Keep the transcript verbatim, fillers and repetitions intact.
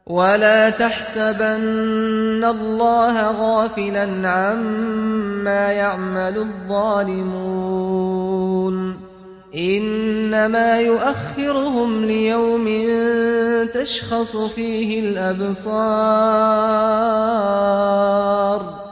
ولا تحسبن الله غافلا عما يعمل الظالمون إنما يؤخرهم ليوم تشخص فيه الأبصار